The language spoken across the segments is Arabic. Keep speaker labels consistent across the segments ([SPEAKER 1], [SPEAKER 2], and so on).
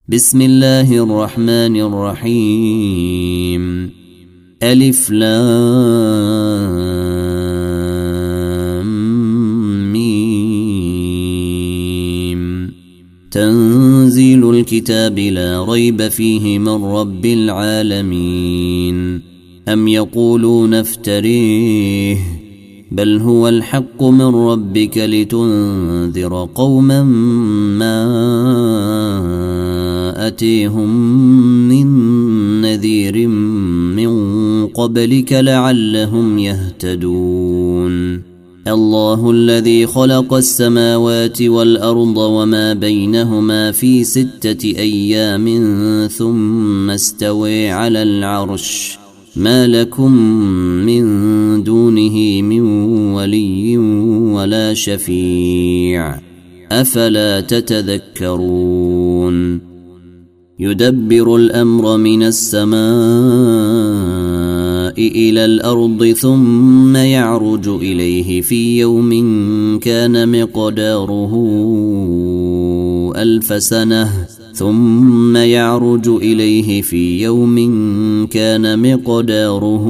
[SPEAKER 1] بسم الله الرحمن الرحيم. ألف لام ميم. تنزيل الكتاب لا ريب فيه من رب العالمين. أم يقولون افتريه بل هو الحق من ربك لتنذر قوما ما أتيهم من نذير من قبلك لعلهم يهتدون. الله الذي خلق السماوات والأرض وما بينهما في 6 أيام ثم استوى على العرش ما لكم من دونه من ولي ولا شفيع أفلا تتذكرون. يدبر الأمر من السماء إلى الأرض ثم يعرج إليه في يوم كان مقداره 1000 سنة ثم يعرج إليه في يوم كان مقداره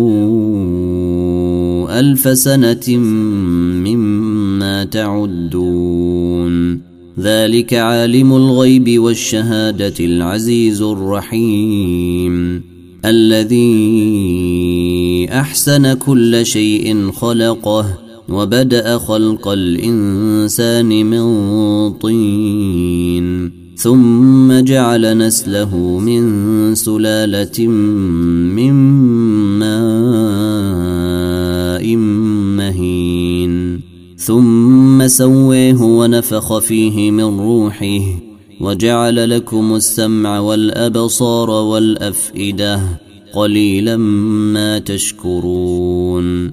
[SPEAKER 1] 1000 سنة مما تعدون. ذلك عالم الغيب والشهادة العزيز الرحيم الذي أحسن كل شيء خلقه وبدأ خلق الإنسان من طين ثم جعل نسله من سلالة من ماء مهين ثم سويه ونفخ فيه من روحه وجعل لكم السمع والأبصار والأفئدة قليلا ما تشكرون.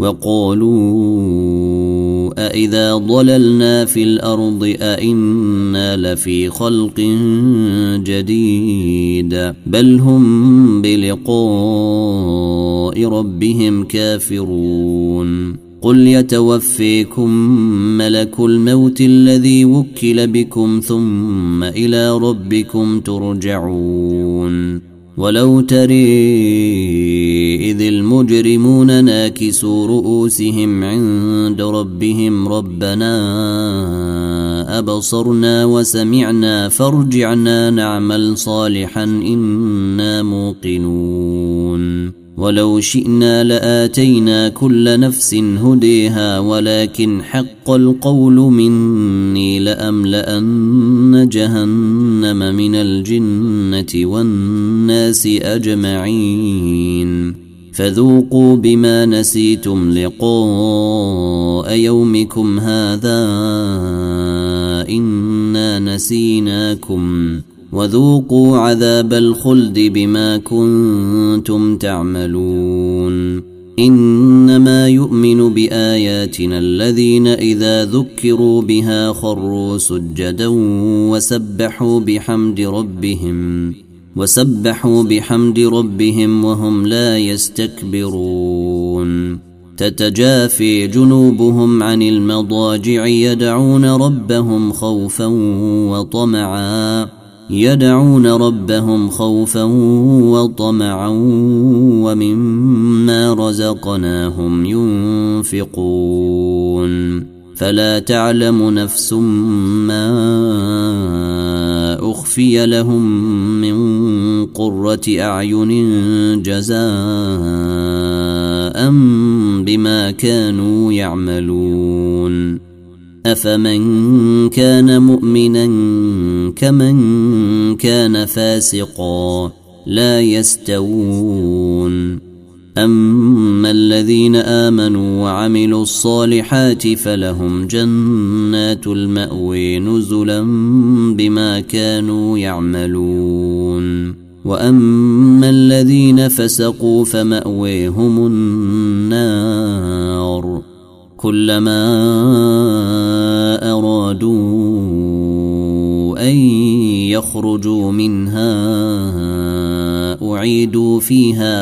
[SPEAKER 1] وقالوا أإذا ضللنا في الأرض أإنا لفي خلق جديد بل هم بلقاء ربهم كافرون. قل يتوفيكم ملك الموت الذي وكل بكم ثم إلى ربكم ترجعون. ولو تري إذ المجرمون ناكسوا رؤوسهم عند ربهم ربنا أبصرنا وسمعنا فارجعنا نعمل صالحا إنا موقنون. ولو شئنا لآتينا كل نفس هديها ولكن حق القول مني لأملأن جهنم من الجنة والناس أجمعين. فذوقوا بما نسيتم لقاء يومكم هذا إنا نسيناكم وذوقوا عذاب الخلد بما كنتم تعملون. إنما يؤمن بآياتنا الذين إذا ذكروا بها خروا سجدا وسبحوا بحمد ربهم وهم لا يستكبرون. تتجافي جنوبهم عن المضاجع يدعون ربهم خوفا وطمعا ومما رزقناهم ينفقون. فلا تعلم نفس ما أخفي لهم من قرة أعين جزاء بما كانوا يعملون. أفمن كان مؤمنا كمن كان فاسقا لا يستوون. أما الذين آمنوا وعملوا الصالحات فلهم جنات المأوى نزلا بما كانوا يعملون. وأما الذين فسقوا فمأويهم النار كلما أرادوا أن يخرجوا منها أعيدوا فيها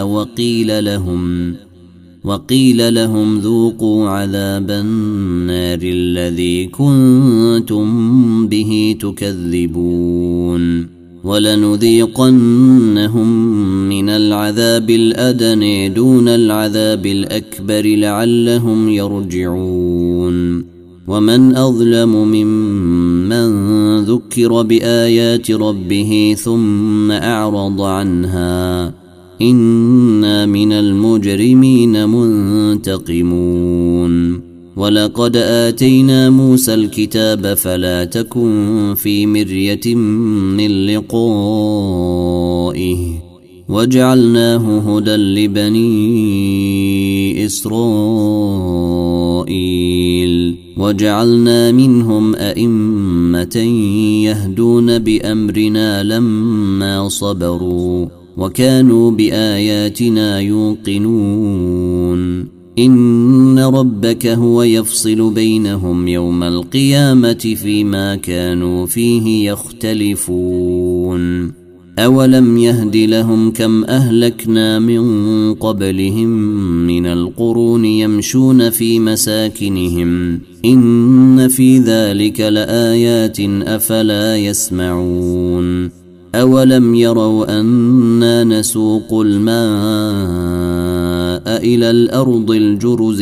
[SPEAKER 1] وقيل لهم ذوقوا عذاب النار الذي كنتم به تكذبون ولنذيقنهم من العذاب الأدنى دون العذاب الأكبر لعلهم يرجعون ومن أظلم ممن ذكر بآيات ربه ثم أعرض عنها إنا من المجرمين منتقمون ولقد آتينا موسى الكتاب فلا تكن في مرية من لقائه وجعلناه هدى لبني إسرائيل وجعلنا منهم أئمة يهدون بأمرنا لما صبروا وكانوا بآياتنا يوقنون إن ربك هو يفصل بينهم يوم القيامة فيما كانوا فيه يختلفون أولم يهد لهم كم أهلكنا من قبلهم من القرون يمشون في مساكنهم إن في ذلك لآيات أفلا يسمعون أولم يروا أنا نسوق الماء إلى الأرض الجرز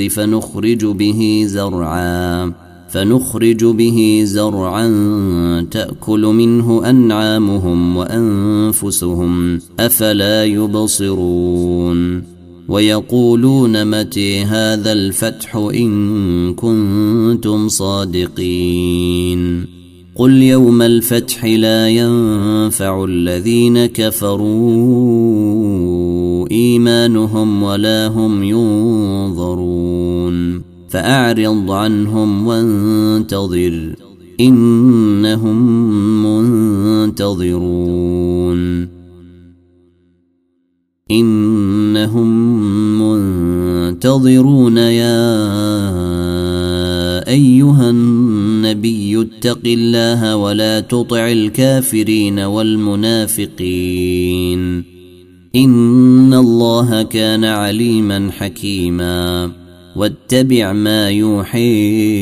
[SPEAKER 1] فنخرج به زرعا تأكل منه أنعامهم وأنفسهم أفلا يبصرون ويقولون متى هذا الفتح إن كنتم صادقين قل يوم الفتح لا ينفع الذين كفروا إيمانهم ولا هم ينظرون فأعرض عنهم وانتظر إنهم منتظرون يا أيها النبي اتق الله ولا تطع الكافرين والمنافقين إن الله كان عليما حكيما واتبع ما يوحي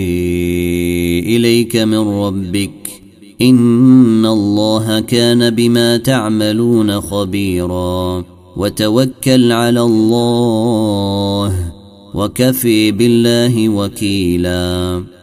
[SPEAKER 1] إليك من ربك إن الله كان بما تعملون خبيرا وتوكل على الله وكفي بالله وكيلا